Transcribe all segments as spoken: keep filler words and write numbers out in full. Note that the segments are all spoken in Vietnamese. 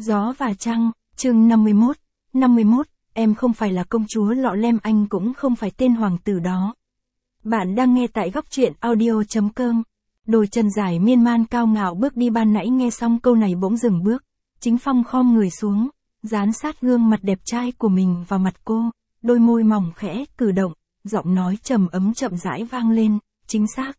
Gió và Trăng, chương năm mươi mốt, năm mươi mốt, em không phải là công chúa lọ lem, anh cũng không phải tên hoàng tử đó. Bạn đang nghe tại góc truyện audio.com. Đôi chân dài miên man cao ngạo bước đi, ban nãy nghe xong câu này bỗng dừng bước. Chính Phong khom người xuống, dán sát gương mặt đẹp trai của mình vào mặt cô, đôi môi mỏng khẽ cử động, giọng nói trầm ấm chậm rãi vang lên, chính xác.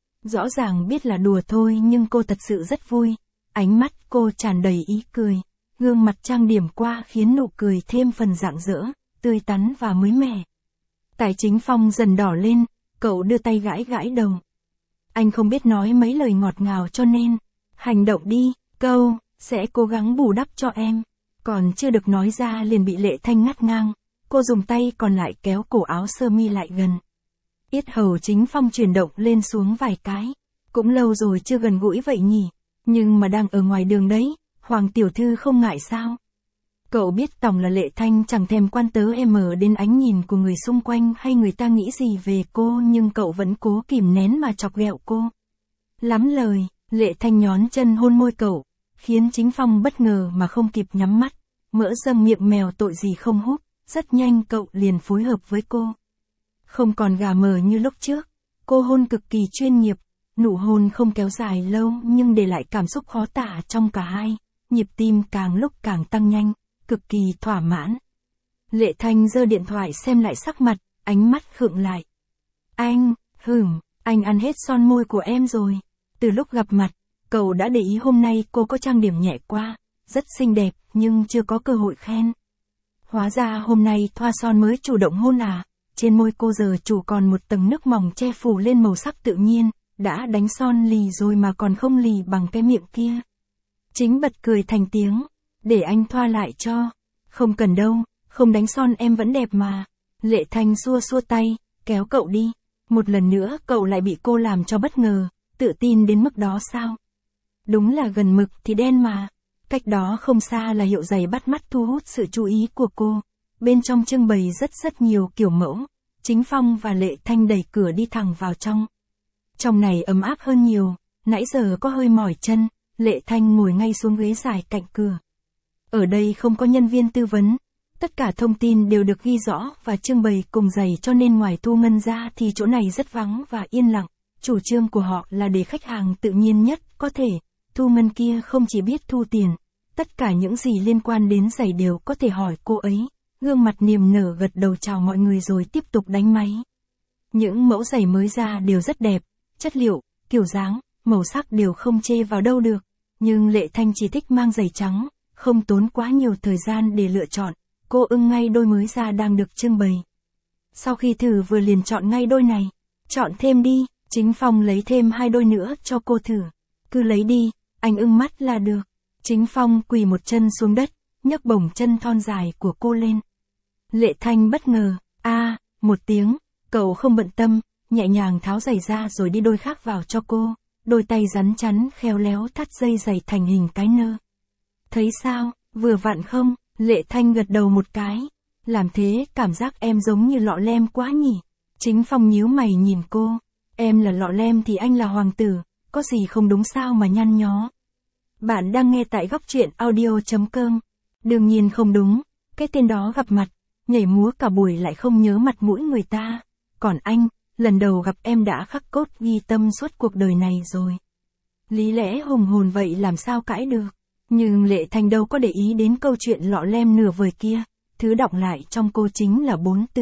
Rõ ràng biết là đùa thôi nhưng cô thật sự rất vui. Ánh mắt cô tràn đầy ý cười, gương mặt trang điểm qua khiến nụ cười thêm phần rạng rỡ, tươi tắn và mới mẻ. Tài Chính Phong dần đỏ lên, cậu đưa tay gãi gãi đầu. Anh không biết nói mấy lời ngọt ngào cho nên, hành động đi, câu, sẽ cố gắng bù đắp cho em. Còn chưa được nói ra liền bị Lệ Thanh ngắt ngang, cô dùng tay còn lại kéo cổ áo sơ mi lại gần. Yết hầu Chính Phong chuyển động lên xuống vài cái, cũng lâu rồi chưa gần gũi vậy nhỉ. Nhưng mà đang ở ngoài đường đấy, Hoàng tiểu thư không ngại sao? Cậu biết tòng là Lệ Thanh chẳng thèm quan tớ em ở đến ánh nhìn của người xung quanh hay người ta nghĩ gì về cô, nhưng cậu vẫn cố kìm nén mà chọc ghẹo cô. Lắm lời, Lệ Thanh nhón chân hôn môi cậu, khiến Chính Phong bất ngờ mà không kịp nhắm mắt. Mỡ dâng miệng mèo tội gì không hút, rất nhanh cậu liền phối hợp với cô. Không còn gà mờ như lúc trước, cô hôn cực kỳ chuyên nghiệp. Nụ hôn không kéo dài lâu nhưng để lại cảm xúc khó tả trong cả hai, nhịp tim càng lúc càng tăng nhanh, cực kỳ thỏa mãn. Lệ Thanh giơ điện thoại xem lại sắc mặt, ánh mắt khựng lại. Anh, hửm, anh ăn hết son môi của em rồi. Từ lúc gặp mặt, cậu đã để ý hôm nay cô có trang điểm nhẹ qua, rất xinh đẹp nhưng chưa có cơ hội khen. Hóa ra hôm nay thoa son mới chủ động hôn à, trên môi cô giờ chủ còn một tầng nước mỏng che phủ lên màu sắc tự nhiên. Đã đánh son lì rồi mà còn không lì bằng cái miệng kia. Chính bật cười thành tiếng, để anh thoa lại cho. Không cần đâu, không đánh son em vẫn đẹp mà. Lệ Thanh xua xua tay, kéo cậu đi. Một lần nữa cậu lại bị cô làm cho bất ngờ, tự tin đến mức đó sao? Đúng là gần mực thì đen mà. Cách đó không xa là hiệu giày bắt mắt thu hút sự chú ý của cô. Bên trong trưng bày rất rất nhiều kiểu mẫu. Chính Phong và Lệ Thanh đẩy cửa đi thẳng vào trong. Trong này ấm áp hơn nhiều, nãy giờ có hơi mỏi chân, Lệ Thanh ngồi ngay xuống ghế dài cạnh cửa. Ở đây không có nhân viên tư vấn, tất cả thông tin đều được ghi rõ và trưng bày cùng giày, cho nên ngoài thu ngân ra thì chỗ này rất vắng và yên lặng. Chủ trương của họ là để khách hàng tự nhiên nhất có thể. Thu ngân kia không chỉ biết thu tiền, tất cả những gì liên quan đến giày đều có thể hỏi cô ấy. Gương mặt niềm nở gật đầu chào mọi người rồi tiếp tục đánh máy. Những mẫu giày mới ra đều rất đẹp. Chất liệu, kiểu dáng, màu sắc đều không chê vào đâu được, nhưng Lệ Thanh chỉ thích mang giày trắng, không tốn quá nhiều thời gian để lựa chọn, cô ưng ngay đôi mới ra đang được trưng bày. Sau khi thử vừa liền chọn ngay đôi này, chọn thêm đi, Chính Phong lấy thêm hai đôi nữa cho cô thử, cứ lấy đi, anh ưng mắt là được. Chính Phong quỳ một chân xuống đất, nhấc bổng chân thon dài của cô lên. Lệ Thanh bất ngờ, a à, một tiếng, cậu không bận tâm. Nhẹ nhàng tháo giày ra rồi đi đôi khác vào cho cô, đôi tay rắn chắn khéo léo thắt dây giày thành hình cái nơ. Thấy sao, vừa vặn không? Lệ Thanh gật đầu một cái, làm thế cảm giác em giống như lọ lem quá nhỉ. Chính Phong nhíu mày nhìn cô, em là lọ lem thì anh là hoàng tử, có gì không đúng sao mà nhăn nhó. Bạn đang nghe tại góc truyện audio.com. Đương nhiên không đúng, cái tên đó gặp mặt, nhảy múa cả buổi lại không nhớ mặt mũi người ta, còn anh, lần đầu gặp em đã khắc cốt ghi tâm suốt cuộc đời này rồi. Lý lẽ hùng hồn vậy làm sao cãi được. Nhưng Lệ Thanh đâu có để ý đến câu chuyện lọ lem nửa vời kia, thứ đọng lại trong cô chính là bốn từ.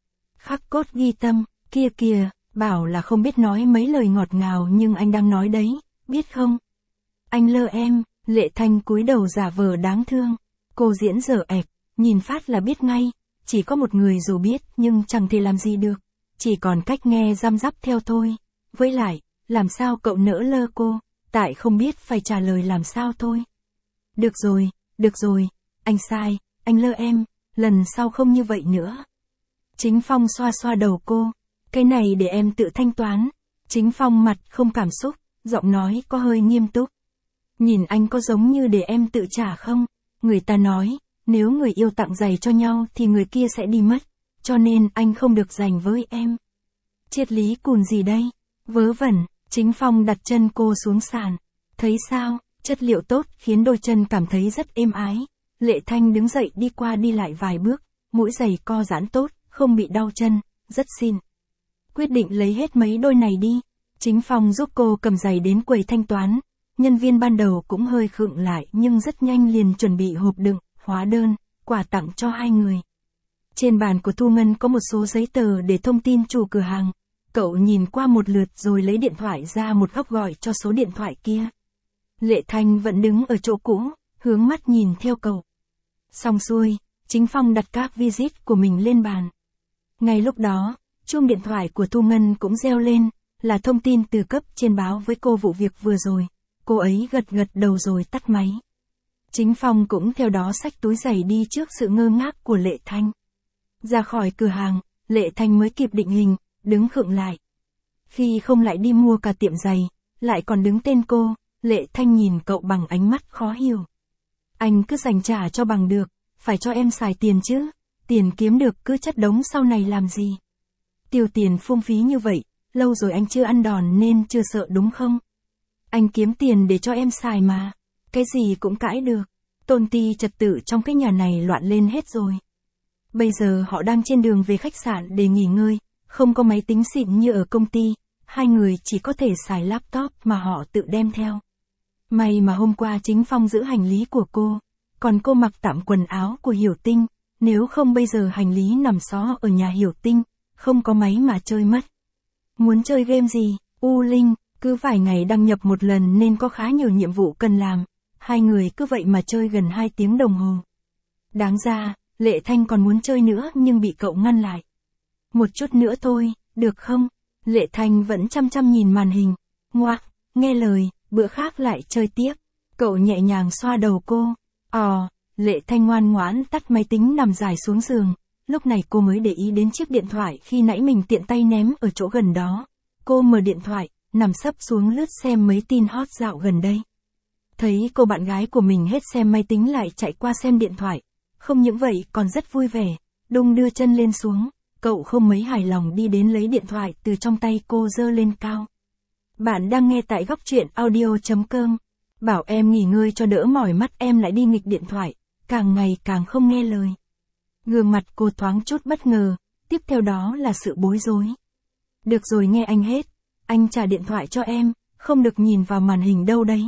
Khắc cốt ghi tâm, kia kìa, bảo là không biết nói mấy lời ngọt ngào nhưng anh đang nói đấy, biết không? Anh lơ em, Lệ Thanh cúi đầu giả vờ đáng thương, cô diễn dở ệch, nhìn phát là biết ngay, chỉ có một người dù biết nhưng chẳng thể làm gì được. Chỉ còn cách nghe răm rắp theo thôi. Với lại, làm sao cậu nỡ lơ cô, tại không biết phải trả lời làm sao thôi. Được rồi, được rồi, anh sai, anh lơ em, lần sau không như vậy nữa. Chính Phong xoa xoa đầu cô, cái này để em tự thanh toán. Chính Phong mặt không cảm xúc, giọng nói có hơi nghiêm túc. Nhìn anh có giống như để em tự trả không? Người ta nói, nếu người yêu tặng giày cho nhau thì người kia sẽ đi mất. Cho nên anh không được dành với em. Triết lý cùn gì đây? Vớ vẩn, Chính Phong đặt chân cô xuống sàn. Thấy sao, Chất liệu tốt khiến đôi chân cảm thấy rất êm ái. Lệ Thanh đứng dậy đi qua đi lại vài bước, mũi giày co giãn tốt, không bị đau chân, rất xin. Quyết định lấy hết mấy đôi này đi. Chính Phong giúp cô cầm giày đến quầy thanh toán. Nhân viên ban đầu cũng hơi khựng lại nhưng rất nhanh liền chuẩn bị hộp đựng, hóa đơn, quà tặng cho hai người. Trên bàn của Thu Ngân có một số giấy tờ để thông tin chủ cửa hàng. Cậu nhìn qua một lượt rồi lấy điện thoại ra một góc gọi cho số điện thoại kia. Lệ Thanh vẫn đứng ở chỗ cũ, hướng mắt nhìn theo cậu. Xong xuôi, Chính Phong đặt các visit của mình lên bàn. Ngay lúc đó, chuông điện thoại của Thu Ngân cũng reo lên, là thông tin từ cấp trên báo với cô vụ việc vừa rồi. Cô ấy gật gật đầu rồi tắt máy. Chính Phong cũng theo đó xách túi giày đi trước sự ngơ ngác của Lệ Thanh. Ra khỏi cửa hàng, Lệ Thanh mới kịp định hình, đứng khựng lại. Khi không lại đi mua cả tiệm giày, lại còn đứng tên cô, Lệ Thanh nhìn cậu bằng ánh mắt khó hiểu. Anh cứ dành trả cho bằng được, phải cho em xài tiền chứ, tiền kiếm được cứ chất đống sau này làm gì. Tiêu tiền phung phí như vậy, lâu rồi anh chưa ăn đòn nên chưa sợ đúng không? Anh kiếm tiền để cho em xài mà, cái gì cũng cãi được. Tôn ti trật tự trong cái nhà này loạn lên hết rồi. Bây giờ họ đang trên đường về khách sạn để nghỉ ngơi, không có máy tính xịn như ở công ty, hai người chỉ có thể xài laptop mà họ tự đem theo. May mà hôm qua Chính Phong giữ hành lý của cô, còn cô mặc tạm quần áo của Hiểu Tinh, nếu không bây giờ hành lý nằm xó ở nhà Hiểu Tinh, không có máy mà chơi mất. Muốn chơi game gì, U Linh, cứ vài ngày đăng nhập một lần nên có khá nhiều nhiệm vụ cần làm, hai người cứ vậy mà chơi gần hai tiếng đồng hồ. Đáng ra, Lệ Thanh còn muốn chơi nữa nhưng bị cậu ngăn lại. Một chút nữa thôi, được không? Lệ Thanh vẫn chăm chăm nhìn màn hình. Ngoác, nghe lời, bữa khác lại chơi tiếp. Cậu nhẹ nhàng xoa đầu cô. Ồ, Lệ Thanh ngoan ngoãn tắt máy tính nằm dài xuống giường. Lúc này cô mới để ý đến chiếc điện thoại khi nãy mình tiện tay ném ở chỗ gần đó. Cô mở điện thoại, nằm sấp xuống lướt xem mấy tin hot dạo gần đây. Thấy cô bạn gái của mình hết xem máy tính lại chạy qua xem điện thoại. Không những vậy còn rất vui vẻ, đung đưa chân lên xuống. Cậu không mấy hài lòng đi đến lấy điện thoại từ trong tay cô giơ lên cao. Bạn đang nghe tại góc truyện audio chấm com. Bảo em nghỉ ngơi cho đỡ mỏi mắt em lại đi nghịch điện thoại, càng ngày càng không nghe lời. Gương mặt cô thoáng chút bất ngờ, tiếp theo đó là sự bối rối. Được rồi nghe anh hết, anh trả điện thoại cho em, không được nhìn vào màn hình đâu đấy.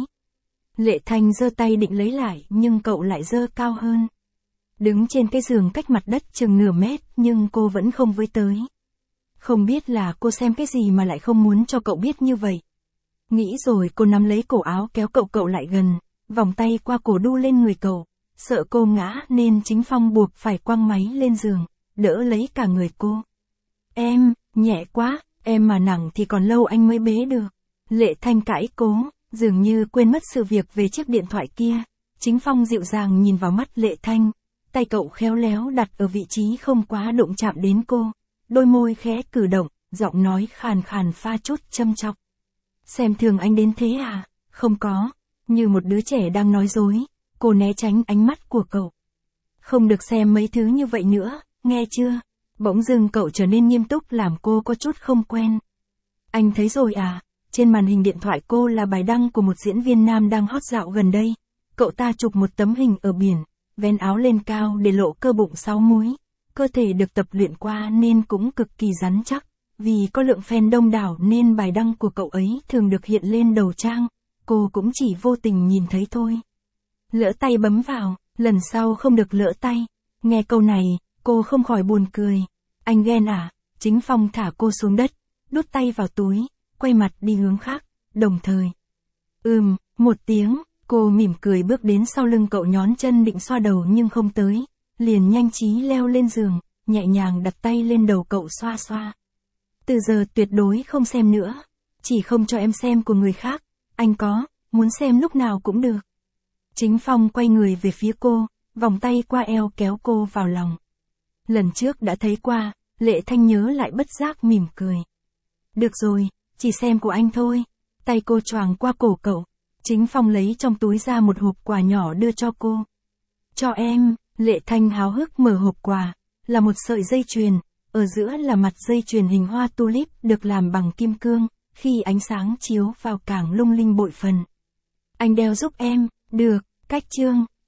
Lệ Thanh giơ tay định lấy lại nhưng cậu lại giơ cao hơn. Đứng trên cái giường cách mặt đất chừng nửa mét nhưng cô vẫn không với tới. Không biết là cô xem cái gì mà lại không muốn cho cậu biết như vậy. Nghĩ rồi cô nắm lấy cổ áo kéo cậu cậu lại gần, vòng tay qua cổ đu lên người cậu. Sợ cô ngã nên Chính Phong buộc phải quăng máy lên giường, đỡ lấy cả người cô. Em, nhẹ quá, em mà nặng thì còn lâu anh mới bế được. Lệ Thanh cãi cố, dường như quên mất sự việc về chiếc điện thoại kia. Chính Phong dịu dàng nhìn vào mắt Lệ Thanh. Tay cậu khéo léo đặt ở vị trí không quá đụng chạm đến cô. Đôi môi khẽ cử động, giọng nói khàn khàn pha chút châm chọc. Xem thường anh đến thế à? Không có. Như một đứa trẻ đang nói dối, cô né tránh ánh mắt của cậu. Không được xem mấy thứ như vậy nữa, nghe chưa? Bỗng dưng cậu trở nên nghiêm túc làm cô có chút không quen. Anh thấy rồi à? Trên màn hình điện thoại cô là bài đăng của một diễn viên nam đang hot dạo gần đây. Cậu ta chụp một tấm hình ở biển, vén áo lên cao để lộ cơ bụng sáu múi. Cơ thể được tập luyện qua nên cũng cực kỳ rắn chắc. Vì có lượng fan đông đảo nên bài đăng của cậu ấy thường được hiện lên đầu trang. Cô cũng chỉ vô tình nhìn thấy thôi. Lỡ tay bấm vào, lần sau không được lỡ tay. Nghe câu này, cô không khỏi buồn cười. Anh ghen à? Chính Phong thả cô xuống đất, đút tay vào túi, quay mặt đi hướng khác, đồng thời. Ừm, một tiếng, cô mỉm cười bước đến sau lưng cậu nhón chân định xoa đầu nhưng không tới. Liền nhanh trí leo lên giường, nhẹ nhàng đặt tay lên đầu cậu xoa xoa. Từ giờ tuyệt đối không xem nữa. Chỉ không cho em xem của người khác. Anh có, muốn xem lúc nào cũng được. Chính Phong quay người về phía cô, vòng tay qua eo kéo cô vào lòng. Lần trước đã thấy qua, Lệ Thanh nhớ lại bất giác mỉm cười. Được rồi, chỉ xem của anh thôi. Tay cô choàng qua cổ cậu. Chính Phong lấy trong túi ra một hộp quà nhỏ đưa cho cô. Cho em, Lệ Thanh háo hức mở hộp quà, là một sợi dây chuyền, ở giữa là mặt dây chuyền hình hoa tulip được làm bằng kim cương, khi ánh sáng chiếu vào càng lung linh bội phần. Anh đeo giúp em, được, cách chương.